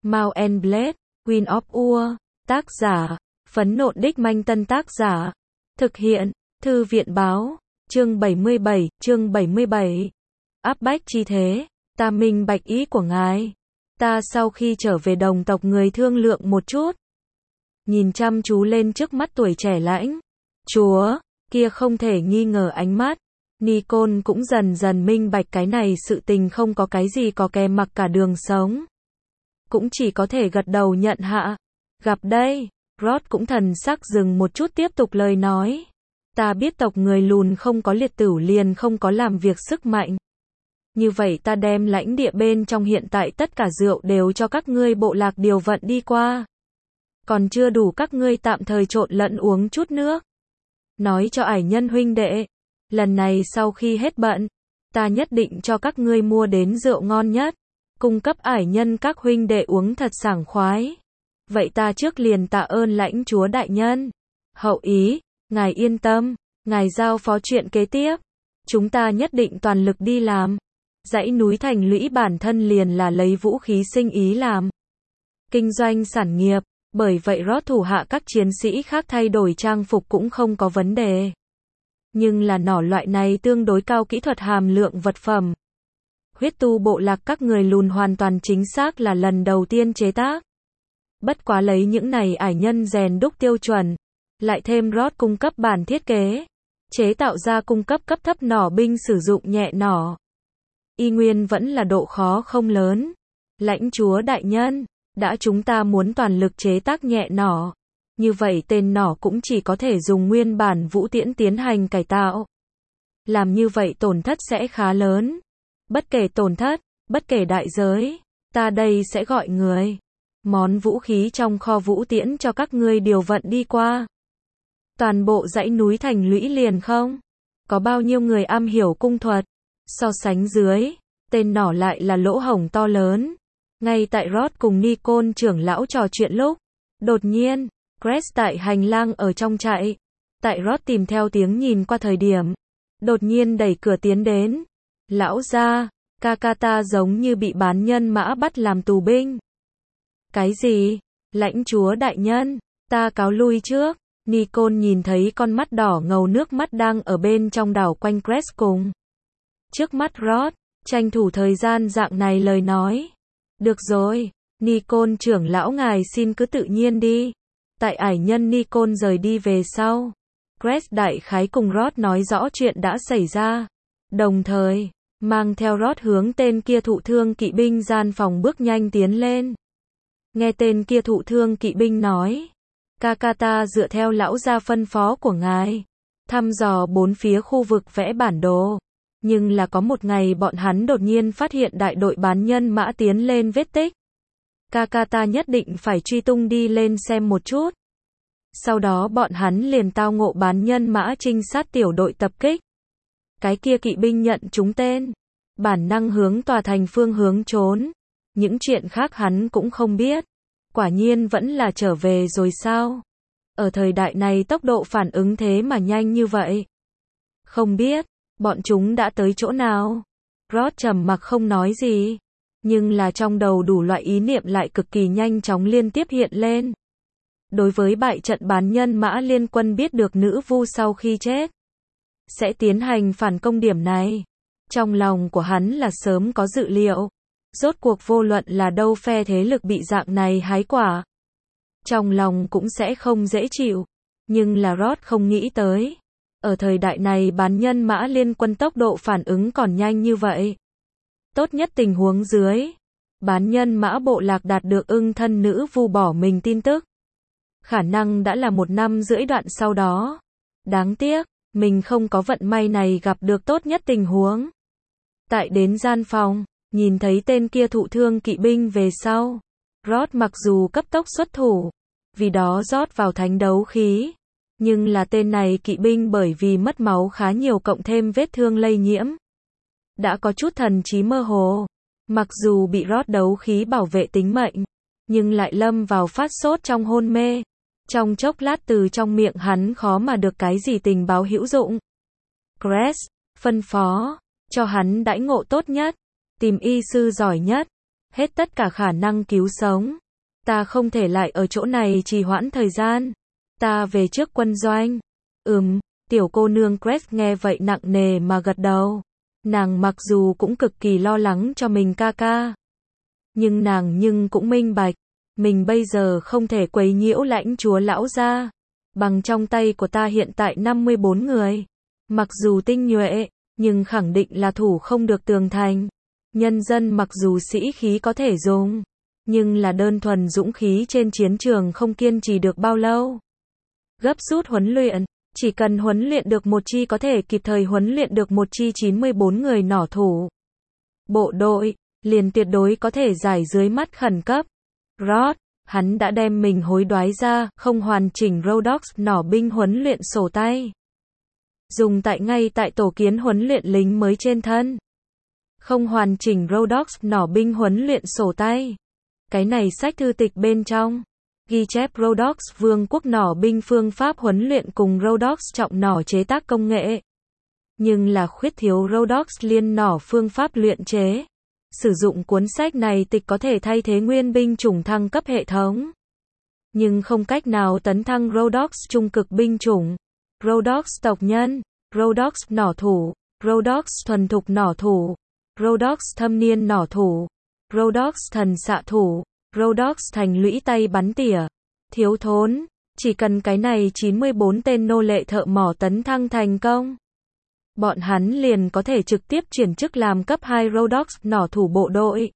Mount and Blade, Queen of War, tác giả, Phấn Nộn Đích Manh Tân tác giả, thực hiện, Thư viện báo, chương 77, áp bách chi thế, ta minh bạch ý của ngài. Ta sau khi trở về đồng tộc người thương lượng một chút. Nhìn chăm chú lên trước mắt tuổi trẻ lãnh chúa, kia không thể nghi ngờ ánh mắt. Nicole cũng dần dần minh bạch cái này sự tình không có cái gì có kè mặc cả đường sống. Cũng chỉ có thể gật đầu nhận hạ. Gặp đây, Rod cũng thần sắc dừng một chút tiếp tục lời nói. Ta biết tộc người lùn không có liệt tửu liền không có làm việc sức mạnh. Như vậy ta đem lãnh địa bên trong hiện tại tất cả rượu đều cho các ngươi bộ lạc điều vận đi qua. Còn chưa đủ các ngươi tạm thời trộn lẫn uống chút nước. Nói cho ải nhân huynh đệ, lần này sau khi hết bận, ta nhất định cho các ngươi mua đến rượu ngon nhất, cung cấp ải nhân các huynh đệ uống thật sảng khoái. Vậy ta trước liền tạ ơn lãnh chúa đại nhân. Hậu ý, ngài yên tâm, ngài giao phó chuyện kế tiếp. Chúng ta nhất định toàn lực đi làm. Dãy núi thành lũy bản thân liền là lấy vũ khí sinh ý làm kinh doanh sản nghiệp, bởi vậy Rod thủ hạ các chiến sĩ khác thay đổi trang phục cũng không có vấn đề. Nhưng là nỏ loại này tương đối cao kỹ thuật hàm lượng vật phẩm. Huyết tu bộ lạc các người lùn hoàn toàn chính xác là lần đầu tiên chế tác. Bất quá lấy những này ải nhân rèn đúc tiêu chuẩn, lại thêm Rod cung cấp bản thiết kế, chế tạo ra cung cấp cấp thấp nỏ binh sử dụng nhẹ nỏ. Y nguyên vẫn là độ khó không lớn. Lãnh chúa đại nhân, đã chúng ta muốn toàn lực chế tác nhẹ nỏ. Như vậy tên nỏ cũng chỉ có thể dùng nguyên bản vũ tiễn tiến hành cải tạo. Làm như vậy tổn thất sẽ khá lớn. Bất kể tổn thất, bất kể đại giới, ta đây sẽ gọi người. Món vũ khí trong kho vũ tiễn cho các ngươi điều vận đi qua. Toàn bộ dãy núi thành lũy liền không? Có bao nhiêu người am hiểu cung thuật? So sánh dưới, tên nỏ lại là lỗ hổng to lớn. Ngay tại Rod cùng Nicole trưởng lão trò chuyện lúc, đột nhiên, Crest tại hành lang ở trong trại. Tại Rod tìm theo tiếng nhìn qua thời điểm, đột nhiên đẩy cửa tiến đến. Lão gia, Kakata giống như bị bán nhân mã bắt làm tù binh. Cái gì? Lãnh chúa đại nhân, ta cáo lui trước. Nicole nhìn thấy con mắt đỏ ngầu nước mắt đang ở bên trong đảo quanh Crest cùng trước mắt Rod, tranh thủ thời gian dạng này lời nói. Được rồi, Nicole trưởng lão ngài xin cứ tự nhiên đi. Tại ải nhân Nicole rời đi về sau, Crest đại khái cùng Rod nói rõ chuyện đã xảy ra. Đồng thời, mang theo Rod hướng tên kia thụ thương kỵ binh gian phòng bước nhanh tiến lên. Nghe tên kia thụ thương kỵ binh nói, Kakata dựa theo lão gia phân phó của ngài, thăm dò bốn phía khu vực vẽ bản đồ. Nhưng là có một ngày bọn hắn đột nhiên phát hiện đại đội bán nhân mã tiến lên vết tích. Kakata nhất định phải truy tung đi lên xem một chút. Sau đó bọn hắn liền tao ngộ bán nhân mã trinh sát tiểu đội tập kích. Cái kia kỵ binh nhận trúng tên, bản năng hướng tòa thành phương hướng trốn. Những chuyện khác hắn cũng không biết. Quả nhiên vẫn là trở về rồi sao? Ở thời đại này tốc độ phản ứng thế mà nhanh như vậy. Không biết, bọn chúng đã tới chỗ nào? Rod trầm mặc không nói gì. Nhưng là trong đầu đủ loại ý niệm lại cực kỳ nhanh chóng liên tiếp hiện lên. Đối với bại trận bán nhân mã liên quân biết được nữ vu sau khi chết sẽ tiến hành phản công điểm này. Trong lòng của hắn là sớm có dự liệu. Rốt cuộc vô luận là đâu phe thế lực bị dạng này hái quả. Trong lòng cũng sẽ không dễ chịu. Nhưng là Rod không nghĩ tới. Ở thời đại này bán nhân mã liên quân tốc độ phản ứng còn nhanh như vậy. Tốt nhất tình huống dưới. Bán nhân mã bộ lạc đạt được ưng thân nữ vu bỏ mình tin tức. Khả năng đã là 1 năm rưỡi đoạn sau đó. Đáng tiếc, mình không có vận may này gặp được tốt nhất tình huống. Tại đến gian phòng, nhìn thấy tên kia thụ thương kỵ binh về sau. Rod mặc dù cấp tốc xuất thủ, vì đó rót vào thánh đấu khí. Nhưng là tên này kỵ binh bởi vì mất máu khá nhiều cộng thêm vết thương lây nhiễm. Đã có chút thần trí mơ hồ. Mặc dù bị Rod đấu khí bảo vệ tính mệnh, nhưng lại lâm vào phát sốt trong hôn mê. Trong chốc lát từ trong miệng hắn khó mà được cái gì tình báo hữu dụng. Crest phân phó cho hắn đãi ngộ tốt nhất, tìm y sư giỏi nhất, hết tất cả khả năng cứu sống. Ta không thể lại ở chỗ này trì hoãn thời gian. Ta về trước quân doanh. Tiểu cô nương Crest nghe vậy nặng nề mà gật đầu. Nàng mặc dù cũng cực kỳ lo lắng cho mình ca ca. Nhưng nàng cũng minh bạch. Mình bây giờ không thể quấy nhiễu lãnh chúa lão gia. Bằng trong tay của ta hiện tại 54 người. Mặc dù tinh nhuệ, nhưng khẳng định là thủ không được tường thành. Nhân dân mặc dù sĩ khí có thể dùng, nhưng là đơn thuần dũng khí trên chiến trường không kiên trì được bao lâu. Gấp rút huấn luyện, chỉ cần huấn luyện được một chi có thể kịp thời huấn luyện được một chi 94 người nỏ thủ. Bộ đội, liền tuyệt đối có thể giải dưới mắt khẩn cấp. Rod, hắn đã đem mình hối đoái ra, không hoàn chỉnh Rhodox nỏ binh huấn luyện sổ tay. Dùng ngay tại tổ kiến huấn luyện lính mới trên thân. Không hoàn chỉnh Rhodox nỏ binh huấn luyện sổ tay. Cái này sách thư tịch bên trong ghi chép Rhodox vương quốc nỏ binh phương pháp huấn luyện cùng Rhodox trọng nỏ chế tác công nghệ. Nhưng là khuyết thiếu Rhodox liên nỏ phương pháp luyện chế. Sử dụng cuốn sách này tịch có thể thay thế nguyên binh chủng thăng cấp hệ thống. Nhưng không cách nào tấn thăng Rhodox trung cực binh chủng. Rhodox tộc nhân, Rhodox nỏ thủ, Rhodox thuần thục nỏ thủ, Rhodox thâm niên nỏ thủ, Rhodox thần xạ thủ, Rhodox thành lũy tay bắn tỉa. Thiếu thốn, chỉ cần cái này 94 tên nô lệ thợ mỏ tấn thăng thành công. Bọn hắn liền có thể trực tiếp chuyển chức làm cấp 2 Rhodox nỏ thủ bộ đội.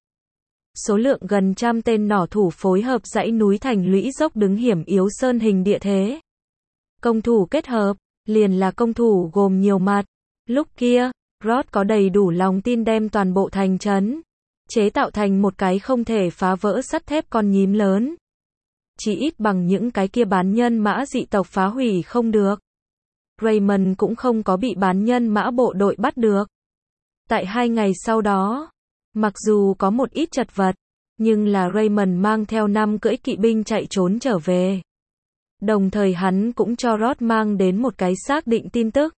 Số lượng gần 100 tên nỏ thủ phối hợp dãy núi thành lũy dốc đứng hiểm yếu sơn hình địa thế. Công thủ kết hợp, liền là công thủ gồm nhiều mặt. Lúc kia, Rod có đầy đủ lòng tin đem toàn bộ thành trấn chế tạo thành một cái không thể phá vỡ sắt thép con nhím lớn. Chỉ ít bằng những cái kia bán nhân mã dị tộc phá hủy không được. Raymond cũng không có bị bán nhân mã bộ đội bắt được. Tại 2 ngày sau đó, mặc dù có một ít chật vật, nhưng là Raymond mang theo 5 cưỡi kỵ binh chạy trốn trở về. Đồng thời hắn cũng cho Rod mang đến một cái xác định tin tức.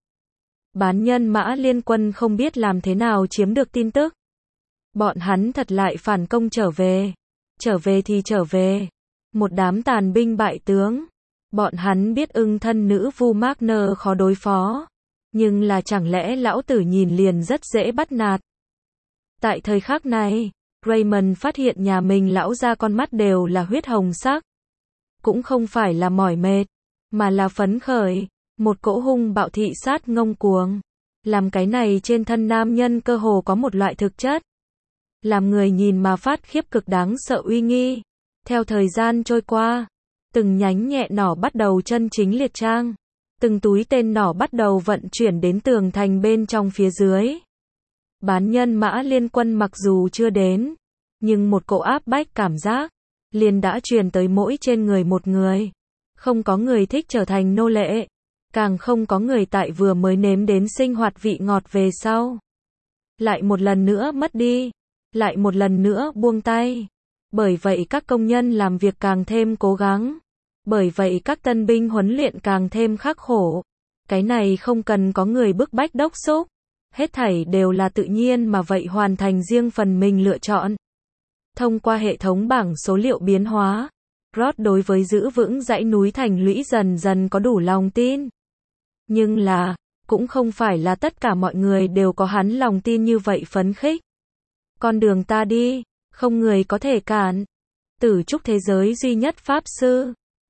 Bán nhân mã liên quân không biết làm thế nào chiếm được tin tức. Bọn hắn thật lại phản công trở về. Trở về thì trở về. Một đám tàn binh bại tướng. Bọn hắn biết ưng thân nữ Vu Magner khó đối phó. Nhưng là chẳng lẽ lão tử nhìn liền rất dễ bắt nạt. Tại thời khắc này, Raymond phát hiện nhà mình lão ra con mắt đều là huyết hồng sắc. Cũng không phải là mỏi mệt, mà là phấn khởi. Một cỗ hung bạo thị sát ngông cuồng. Làm cái này trên thân nam nhân cơ hồ có một loại thực chất. Làm người nhìn mà phát khiếp cực đáng sợ uy nghi. Theo thời gian trôi qua, từng nhánh nhẹ nỏ bắt đầu chân chính liệt trang. Từng túi tên nỏ bắt đầu vận chuyển đến tường thành bên trong phía dưới. Bán nhân mã liên quân mặc dù chưa đến, nhưng một cỗ áp bách cảm giác liền đã truyền tới mỗi trên người một người. Không có người thích trở thành nô lệ, càng không có người tại vừa mới nếm đến sinh hoạt vị ngọt về sau lại một lần nữa mất đi, lại một lần nữa buông tay. Bởi vậy các công nhân làm việc càng thêm cố gắng. Bởi vậy các tân binh huấn luyện càng thêm khắc khổ. Cái này không cần có người bức bách đốc thúc. Hết thảy đều là tự nhiên mà vậy hoàn thành riêng phần mình lựa chọn. Thông qua hệ thống bảng số liệu biến hóa, Rod đối với giữ vững dãy núi thành lũy dần dần có đủ lòng tin. Nhưng là, cũng không phải là tất cả mọi người đều có hắn lòng tin như vậy phấn khích. Con đường ta đi, không người có thể cản. Tử trúc thế giới duy nhất pháp sư,